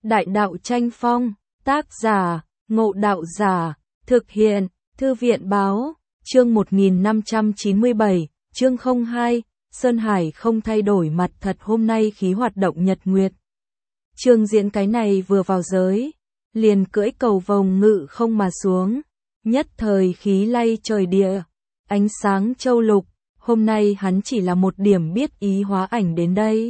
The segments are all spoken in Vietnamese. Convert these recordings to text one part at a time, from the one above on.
Đại đạo tranh phong, tác giả, Ngộ Đạo Giả, thực hiện, Thư viện báo, chương 1597, chương 02, Sơn Hải không thay đổi mặt thật hôm nay khí hoạt động nhật nguyệt. Trương Diễn cái này vừa vào giới, liền cưỡi cầu vồng ngự không mà xuống, nhất thời khí lay trời địa, ánh sáng châu lục, hôm nay hắn chỉ là một điểm biết ý hóa ảnh đến đây.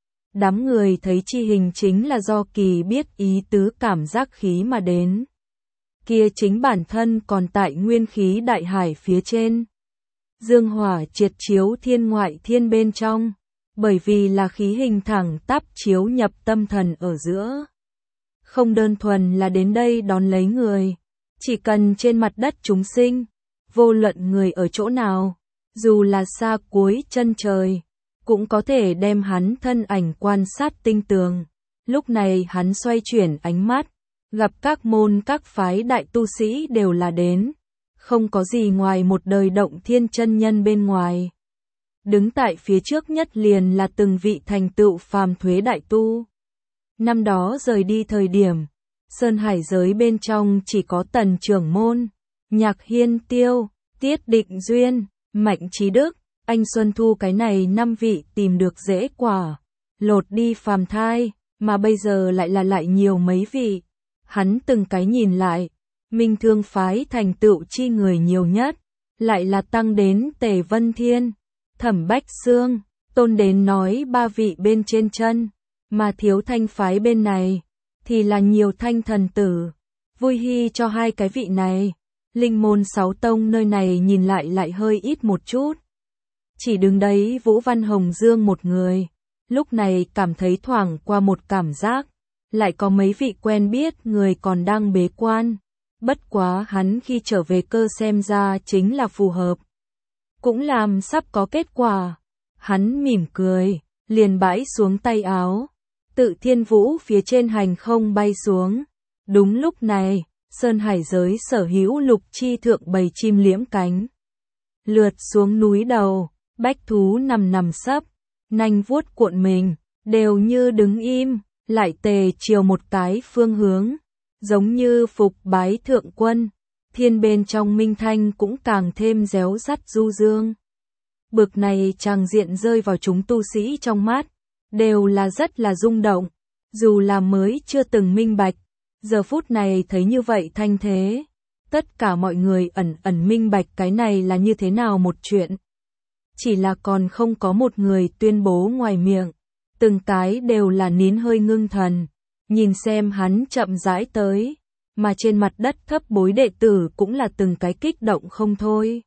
Đám người thấy chi hình chính là do kỳ biết ý tứ cảm giác khí mà đến. Kia chính bản thân còn tại nguyên khí đại hải phía trên. Dương hỏa triệt chiếu thiên ngoại thiên bên trong, bởi vì là khí hình thẳng tắp chiếu nhập tâm thần ở giữa. Không đơn thuần là đến đây đón lấy người, chỉ cần trên mặt đất chúng sinh, vô luận người ở chỗ nào, dù là xa cuối chân trời, cũng có thể đem hắn thân ảnh quan sát tinh tường. Lúc này hắn xoay chuyển ánh mắt, gặp các môn các phái đại tu sĩ đều là đến, không có gì ngoài một đời động thiên chân nhân bên ngoài. Đứng tại phía trước nhất liền là từng vị thành tựu phàm thuế đại tu. Năm đó rời đi thời điểm, Sơn Hải giới bên trong chỉ có Tần Trưởng Môn, Nhạc Hiên Tiêu, Tiết Định Duyên, Mạnh Trí Đức, Anh Xuân Thu cái này 5 vị tìm được dễ quả, lột đi phàm thai, mà bây giờ lại nhiều mấy vị. Hắn từng cái nhìn lại, Minh Thương phái thành tựu chi người nhiều nhất, lại là tăng đến Tề Vân Thiên, Thẩm Bách Xương, tôn đến nói 3 vị bên trên chân, mà Thiếu Thanh phái bên này thì là nhiều thanh thần tử, vui hy cho hai cái vị này. Linh môn 6 tông nơi này nhìn lại hơi ít một chút. Chỉ đứng đấy Vũ Văn Hồng Dương một người, lúc này cảm thấy thoảng qua một cảm giác, lại có mấy vị quen biết người còn đang bế quan. Bất quá hắn khi trở về cơ xem ra chính là phù hợp. Cũng làm sắp có kết quả. Hắn mỉm cười, liền bãi xuống tay áo. Tự Thiên Vũ phía trên hành không bay xuống. Đúng lúc này, Sơn Hải giới sở hữu lục chi thượng bầy chim liễm cánh. Lượt xuống núi đầu, bách thú nằm sấp, nanh vuốt cuộn mình, đều như đứng im, lại tề chiều một cái phương hướng. Giống như phục bái thượng quân, thiên bên trong minh thanh cũng càng thêm réo rắt du dương. Bực này tràng diện rơi vào chúng tu sĩ trong mắt, đều là rất là rung động, dù là mới chưa từng minh bạch, giờ phút này thấy như vậy thanh thế, tất cả mọi người ẩn minh bạch cái này là như thế nào một chuyện. Chỉ là còn không có một người tuyên bố ngoài miệng, từng cái đều là nín hơi ngưng thần. Nhìn xem hắn chậm rãi tới, mà trên mặt đất thấp bối đệ tử cũng là từng cái kích động không thôi.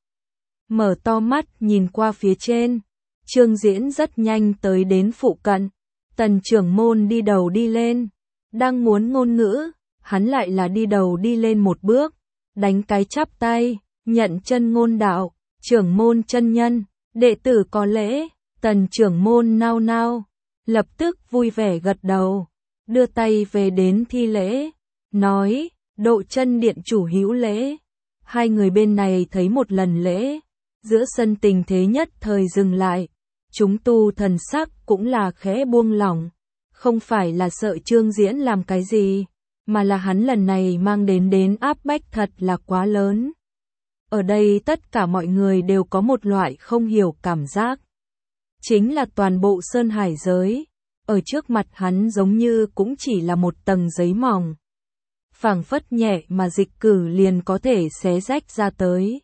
Mở to mắt nhìn qua phía trên, Trương Diễn rất nhanh tới đến phụ cận, Tần Trưởng Môn đi đầu đi lên, đang muốn ngôn ngữ, hắn lại là đi đầu đi lên một bước, đánh cái chắp tay, nhận chân ngôn đạo, Trưởng Môn chân nhân, đệ tử có lễ. Tần Trưởng Môn nao nao, lập tức vui vẻ gật đầu. Đưa tay về đến thi lễ, nói, Độ Chân điện chủ hữu lễ. Hai người bên này thấy một lần lễ, giữa sân tình thế nhất thời dừng lại, chúng tu thần sắc cũng là khẽ buông lỏng, không phải là sợ Trương Diễn làm cái gì, mà là hắn lần này mang đến áp bách thật là quá lớn. Ở đây tất cả mọi người đều có một loại không hiểu cảm giác, chính là toàn bộ Sơn Hải giới. Ở trước mặt hắn giống như cũng chỉ là một tầng giấy mỏng. Phảng phất nhẹ mà dịch cử liền có thể xé rách ra tới.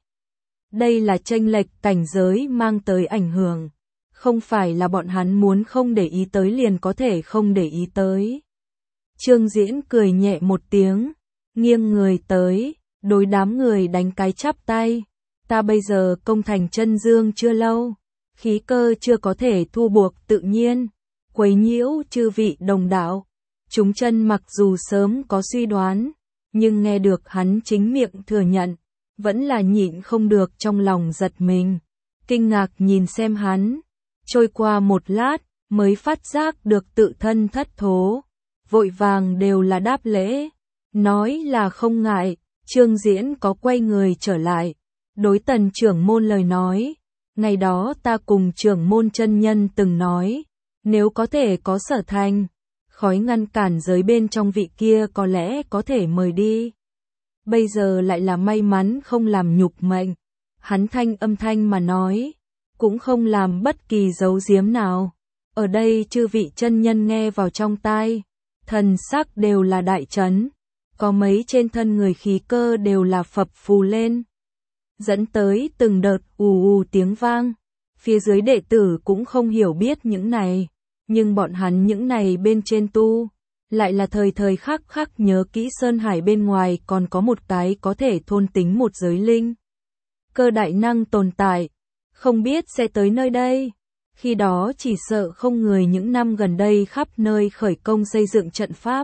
Đây là chênh lệch cảnh giới mang tới ảnh hưởng. Không phải là bọn hắn muốn không để ý tới liền có thể không để ý tới. Trương Diễn cười nhẹ một tiếng, nghiêng người tới, đối đám người đánh cái chắp tay. Ta bây giờ công thành chân dương chưa lâu, khí cơ chưa có thể thu buộc tự nhiên. Quấy nhiễu chư vị đồng đạo, chúng chân mặc dù sớm có suy đoán, nhưng nghe được hắn chính miệng thừa nhận, vẫn là nhịn không được trong lòng giật mình, kinh ngạc nhìn xem hắn, trôi qua một lát, mới phát giác được tự thân thất thố, vội vàng đều là đáp lễ, nói là không ngại. Trương Diễn có quay người trở lại, đối Tần Trưởng Môn lời nói, ngày đó ta cùng Trưởng Môn chân nhân từng nói, nếu có thể có sở thành, khói ngăn cản giới bên trong vị kia có lẽ có thể mời đi. Bây giờ lại là may mắn không làm nhục mệnh. Hắn âm thanh mà nói, cũng không làm bất kỳ giấu giếm nào. Ở đây chư vị chân nhân nghe vào trong tai, thần sắc đều là đại chấn, có mấy trên thân người khí cơ đều là phập phù lên, dẫn tới từng đợt ù ù tiếng vang. Phía dưới đệ tử cũng không hiểu biết những này, nhưng bọn hắn những này bên trên tu, lại là thời thời khắc khắc nhớ kỹ Sơn Hải bên ngoài còn có một cái có thể thôn tính một giới linh cơ đại năng tồn tại, không biết sẽ tới nơi đây. Khi đó chỉ sợ không người những năm gần đây khắp nơi khởi công xây dựng trận pháp.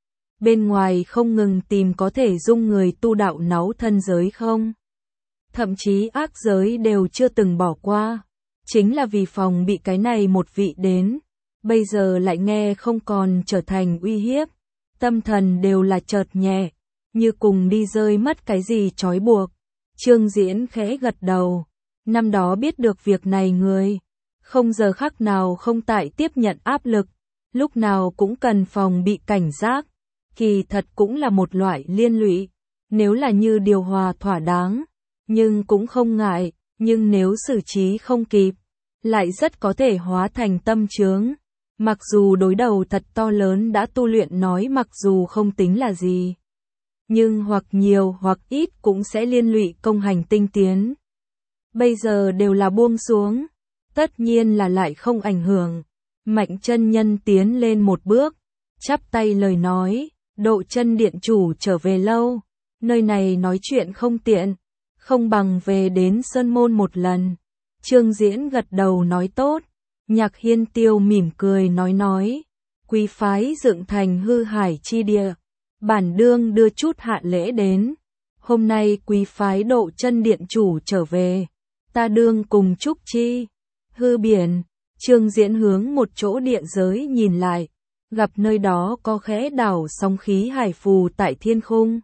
Bên ngoài không ngừng tìm có thể dung người tu đạo náu thân giới không. Thậm chí ác giới đều chưa từng bỏ qua. Chính là vì phòng bị cái này một vị đến. Bây giờ lại nghe không còn trở thành uy hiếp. Tâm thần đều là chợt nhẹ, như cùng đi rơi mất cái gì trói buộc. Trương Diễn khẽ gật đầu. Năm đó biết được việc này người, không giờ khắc nào không tại tiếp nhận áp lực, lúc nào cũng cần phòng bị cảnh giác. Kỳ thật cũng là một loại liên lụy, nếu là như điều hòa thỏa đáng, nhưng cũng không ngại, nhưng nếu xử trí không kịp, lại rất có thể hóa thành tâm chướng. Mặc dù đối đầu thật to lớn đã tu luyện nói mặc dù không tính là gì, nhưng hoặc nhiều hoặc ít cũng sẽ liên lụy công hành tinh tiến. Bây giờ đều là buông xuống, tất nhiên là lại không ảnh hưởng. Mạnh chân nhân tiến lên một bước, chắp tay lời nói, Độ Chân điện chủ trở về lâu, nơi này nói chuyện không tiện, không bằng về đến Sơn Môn một lần. Trương Diễn gật đầu nói tốt. Nhạc Hiên Tiêu mỉm cười nói, quý phái dựng thành hư hải chi địa, bản đương đưa chút hạ lễ đến. Hôm nay quý phái Độ Chân điện chủ trở về, ta đương cùng chúc chi. Hư biển. Trương Diễn hướng một chỗ địa giới nhìn lại, gặp nơi đó có khẽ đảo sóng khí hải phù tại thiên khung.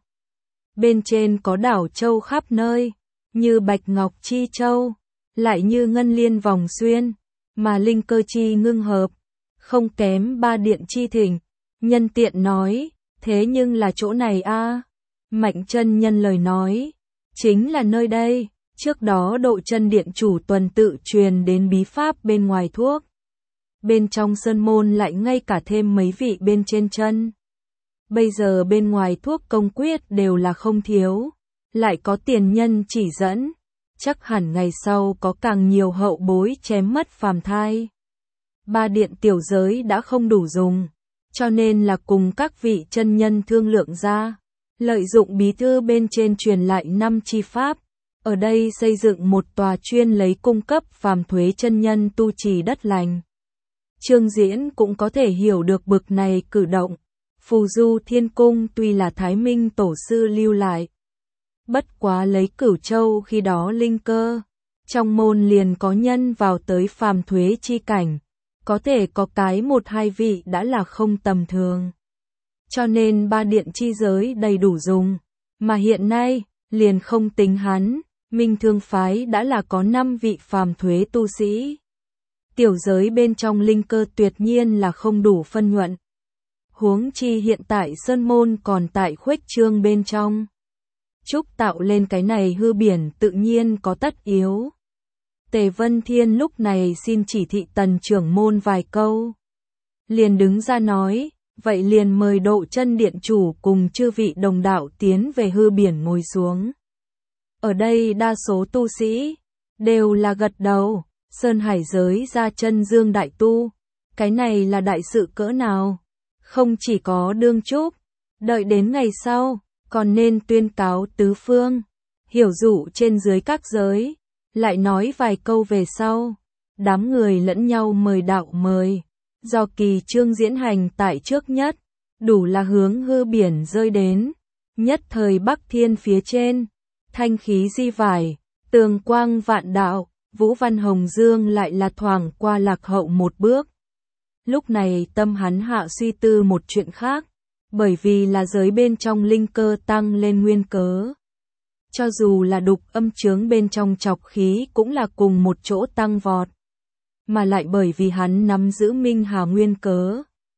Bên trên có đảo châu khắp nơi, như bạch ngọc chi châu, lại như ngân liên vòng xuyên, mà linh cơ chi ngưng hợp, không kém ba điện chi thỉnh. Nhân tiện nói, thế nhưng là chỗ này a? Mạnh chân nhân lời nói, chính là nơi đây. Trước đó Độ Chân điện chủ tuần tự truyền đến bí pháp bên ngoài thuốc. Bên trong sơn môn lại ngay cả thêm mấy vị bên trên chân. Bây giờ bên ngoài thuốc công quyết đều là không thiếu, lại có tiền nhân chỉ dẫn, chắc hẳn ngày sau có càng nhiều hậu bối chém mất phàm thai. Ba điện tiểu giới đã không đủ dùng, cho nên là cùng các vị chân nhân thương lượng ra, lợi dụng bí thư bên trên truyền lại 5 chi pháp. Ở đây xây dựng một tòa chuyên lấy cung cấp phàm thuế chân nhân tu trì đất lành. Trương Diễn cũng có thể hiểu được bực này cử động. Phù Du Thiên Cung tuy là Thái Minh tổ sư lưu lại, bất quá lấy Cửu Châu khi đó linh cơ, trong môn liền có nhân vào tới phàm thuế chi cảnh, có thể có cái một hai vị đã là không tầm thường. Cho nên ba điện chi giới đầy đủ dùng, mà hiện nay liền không tính hắn. Minh Thương phái đã là có 5 vị phàm thuế tu sĩ. Tiểu giới bên trong linh cơ tuyệt nhiên là không đủ phân nhuận. Huống chi hiện tại sơn môn còn tại khuếch trương bên trong. Trúc tạo lên cái này hư biển tự nhiên có tất yếu. Tề Vân Thiên lúc này xin chỉ thị Tần trưởng môn vài câu. Liền đứng ra nói, vậy liền mời Độ Chân điện chủ cùng chư vị đồng đạo tiến về hư biển ngồi xuống. Ở đây đa số tu sĩ đều là gật đầu. Sơn Hải giới ra chân dương đại tu, cái này là đại sự cỡ nào? Không chỉ có đương chúc, đợi đến ngày sau, còn nên tuyên cáo tứ phương, hiểu dụ trên dưới các giới, lại nói vài câu về sau. Đám người lẫn nhau mời đạo mời, do kỳ Trương diễn hành tại trước nhất, đủ là hướng hư biển rơi đến. Nhất thời Bắc Thiên phía trên, thanh khí di vải, tường quang vạn đạo. Vũ Văn Hồng Dương lại là thoảng qua lạc hậu một bước. Lúc này tâm hắn hạ suy tư một chuyện khác, bởi vì là giới bên trong linh cơ tăng lên nguyên cớ. Cho dù là đục âm chướng bên trong trọc khí cũng là cùng một chỗ tăng vọt. Mà lại bởi vì hắn nắm giữ minh hà nguyên cớ,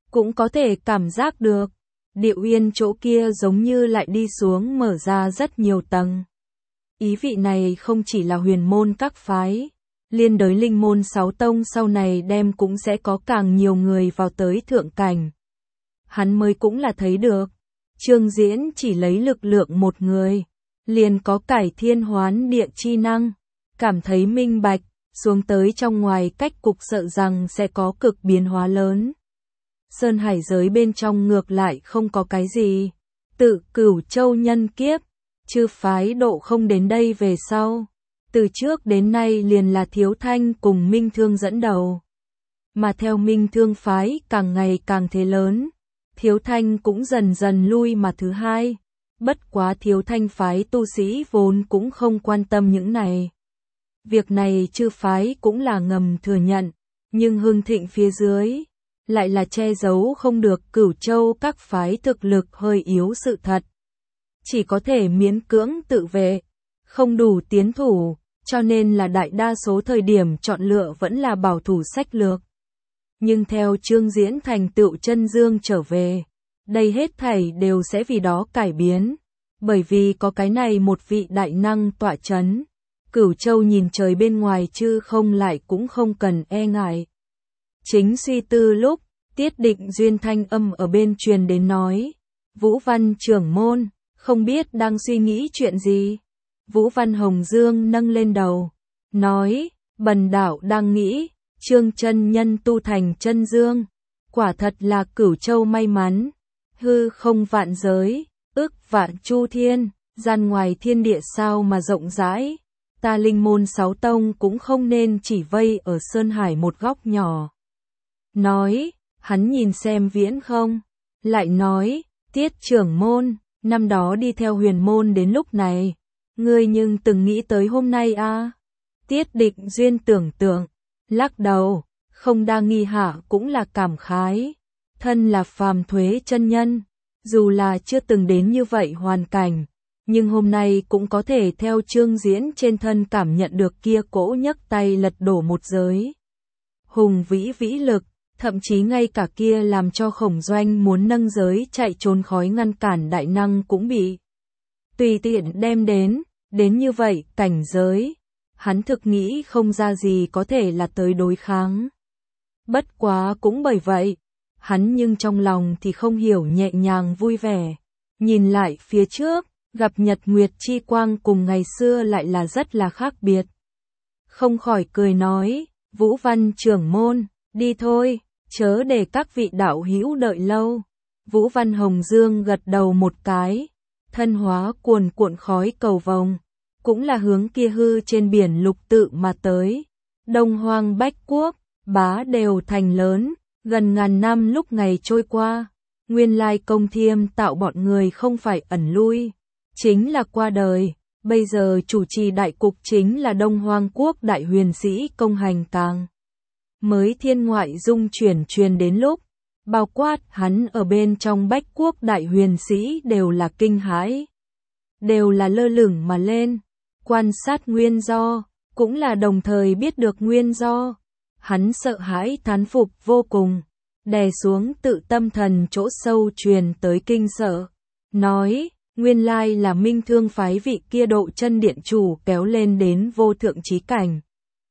cũng có thể cảm giác được. Địa Uyên chỗ kia giống như lại đi xuống mở ra rất nhiều tầng. Ý vị này không chỉ là huyền môn các phái, liên đới linh môn 6 tông sau này đem cũng sẽ có càng nhiều người vào tới thượng cảnh. Hắn mới cũng là thấy được, Trương Diễn chỉ lấy lực lượng một người, liền có cải thiên hoán địa chi năng, cảm thấy minh bạch, xuống tới trong ngoài cách cục sợ rằng sẽ có cực biến hóa lớn. Sơn Hải giới bên trong ngược lại không có cái gì, tự Cửu Châu nhân kiếp, chư phái độ không đến đây về sau. Từ trước đến nay liền là Thiếu Thanh cùng Minh Thương dẫn đầu. Mà theo Minh Thương phái càng ngày càng thế lớn, Thiếu Thanh cũng dần dần lui mà thứ hai. Bất quá Thiếu Thanh phái tu sĩ vốn cũng không quan tâm những này. Việc này chư phái cũng là ngầm thừa nhận, nhưng hưng thịnh phía dưới, lại là che giấu không được Cửu Châu các phái thực lực hơi yếu sự thật. Chỉ có thể miễn cưỡng tự vệ, không đủ tiến thủ, cho nên là đại đa số thời điểm chọn lựa vẫn là bảo thủ sách lược. Nhưng theo Trương Diễn thành tựu chân dương trở về, đây hết thảy đều sẽ vì đó cải biến, bởi vì có cái này một vị đại năng tọa chấn. Cửu Châu nhìn trời bên ngoài chứ không lại cũng không cần e ngại. Chính suy tư lúc, Tiết Định Duyên thanh âm ở bên truyền đến nói, Vũ Văn trưởng môn, không biết đang suy nghĩ chuyện gì. Vũ Văn Hồng Dương nâng lên đầu, nói, bần đạo đang nghĩ, Trương chân nhân tu thành chân dương, quả thật là Cửu Châu may mắn, hư không vạn giới, ức vạn chu thiên, gian ngoài thiên địa sao mà rộng rãi, ta linh môn 6 tông cũng không nên chỉ vây ở Sơn Hải một góc nhỏ. Nói, hắn nhìn xem Viễn không, lại nói, Tiết trưởng môn, năm đó đi theo huyền môn đến lúc này, ngươi nhưng từng nghĩ tới hôm nay à? Tiết Định Duyên tưởng tượng, lắc đầu, không đa nghi hạ cũng là cảm khái. Thân là phàm thuế chân nhân, dù là chưa từng đến như vậy hoàn cảnh, nhưng hôm nay cũng có thể theo Trương Diễn trên thân cảm nhận được kia cỗ nhấc tay lật đổ một giới. Hùng vĩ vĩ lực, thậm chí ngay cả kia làm cho Khổng Doanh muốn nâng giới chạy trốn khói ngăn cản đại năng cũng bị tùy tiện đem đến như vậy cảnh giới, hắn thực nghĩ không ra gì có thể là tới đối kháng. Bất quá cũng bởi vậy, hắn nhưng trong lòng thì không hiểu nhẹ nhàng vui vẻ, nhìn lại phía trước, gặp Nhật Nguyệt chi quang cùng ngày xưa lại là rất là khác biệt. Không khỏi cười nói, Vũ Văn trưởng môn, đi thôi, chớ để các vị đạo hữu đợi lâu. Vũ Văn Hồng Dương gật đầu một cái, thân hóa cuồn cuộn khói cầu vồng, cũng là hướng kia hư trên biển lục tự mà tới. Đông Hoang Bách Quốc, bá đều thành lớn, gần ngàn năm lúc ngày trôi qua, nguyên lai Công Thiêm tạo bọn người không phải ẩn lui, chính là qua đời, bây giờ chủ trì đại cục chính là Đông Hoang Quốc đại huyền sĩ Công Hành Càng. Mới thiên ngoại dung truyền đến lúc, bao quát hắn ở bên trong Bách Quốc đại huyền sĩ đều là kinh hãi, đều là lơ lửng mà lên, quan sát nguyên do, cũng là đồng thời biết được nguyên do. Hắn sợ hãi thán phục vô cùng, đè xuống tự tâm thần chỗ sâu truyền tới kinh sợ, nói, nguyên lai là Minh Thương phái vị kia độ chân điện chủ kéo lên đến vô thượng chí cảnh.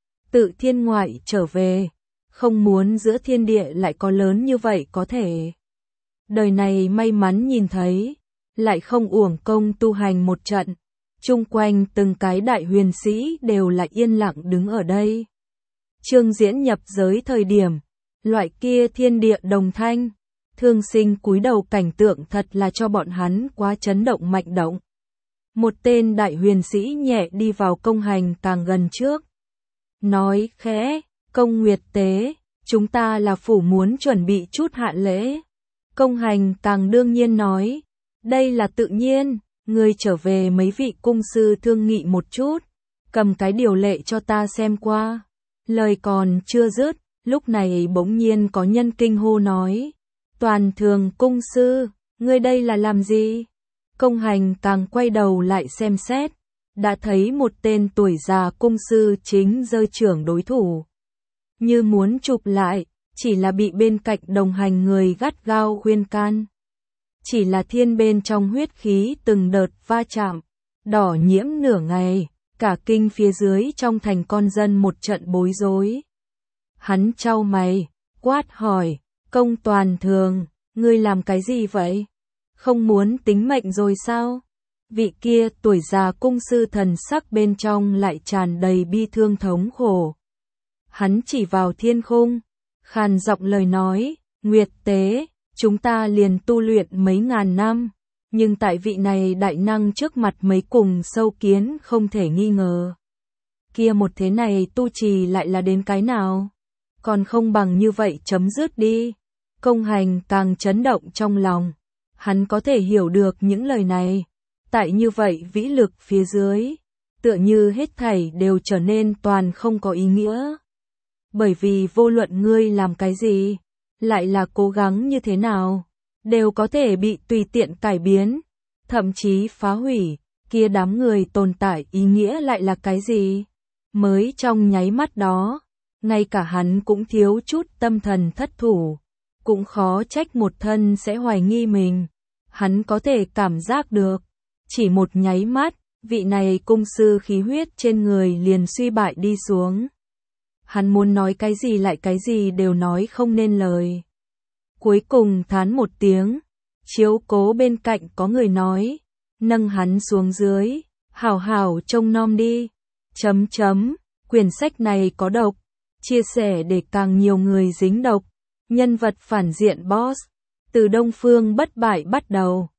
Tự thiên ngoại trở về, không muốn giữa thiên địa lại có lớn như vậy có thể. Đời này may mắn nhìn thấy, lại không uổng công tu hành một trận, chung quanh từng cái đại huyền sĩ đều là yên lặng đứng ở đây. Trương Diễn nhập giới thời điểm, loại kia thiên địa đồng thanh, thương sinh cúi đầu cảnh tượng thật là cho bọn hắn quá chấn động mạnh động. Một tên đại huyền sĩ nhẹ đi vào Công Hành Càng gần trước, nói khẽ, Công Nguyệt Tế, chúng ta là phủ muốn chuẩn bị chút hạ lễ. Công Hành Càng đương nhiên nói, đây là tự nhiên, ngươi trở về mấy vị cung sư thương nghị một chút, cầm cái điều lệ cho ta xem qua. Lời còn chưa dứt, lúc này bỗng nhiên có nhân kinh hô nói, Toàn Thường cung sư, ngươi đây là làm gì? Công Hành Càng quay đầu lại xem xét, đã thấy một tên tuổi già cung sư chính giơ trưởng đối thủ. Như muốn chụp lại, chỉ là bị bên cạnh đồng hành người gắt gao khuyên can. Chỉ là thiên bên trong huyết khí từng đợt va chạm, đỏ nhiễm nửa ngày, cả kinh phía dưới trong thành con dân một trận bối rối. Hắn chau mày, quát hỏi, Công Toàn Thường, ngươi làm cái gì vậy? Không muốn tính mệnh rồi sao? Vị kia tuổi già cung sư thần sắc bên trong lại tràn đầy bi thương thống khổ. Hắn chỉ vào thiên khung, khàn giọng lời nói, Nguyệt Tế, chúng ta liền tu luyện mấy ngàn năm, nhưng tại vị này đại năng trước mặt mấy cùng sâu kiến không thể nghi ngờ. Kia một thế này tu trì lại là đến cái nào? Còn không bằng như vậy chấm dứt đi. Công Hành càng chấn động trong lòng. Hắn có thể hiểu được những lời này. Tại như vậy vĩ lực phía dưới, tựa như hết thảy đều trở nên toàn không có ý nghĩa. Bởi vì vô luận ngươi làm cái gì, lại là cố gắng như thế nào, đều có thể bị tùy tiện cải biến, thậm chí phá hủy, kia đám người tồn tại ý nghĩa lại là cái gì? Mới trong nháy mắt đó, ngay cả hắn cũng thiếu chút tâm thần thất thủ, cũng khó trách một thân sẽ hoài nghi mình. Hắn có thể cảm giác được, chỉ một nháy mắt, vị này cung sư khí huyết trên người liền suy bại đi xuống. Hắn muốn nói cái gì lại cái gì đều nói không nên lời. Cuối cùng thán một tiếng, chiếu cố bên cạnh có người nói, nâng hắn xuống dưới, hảo hảo trông nom đi. Quyển sách này có độc, chia sẻ để càng nhiều người dính độc. Nhân vật phản diện boss, từ Đông Phương Bất Bại bắt đầu.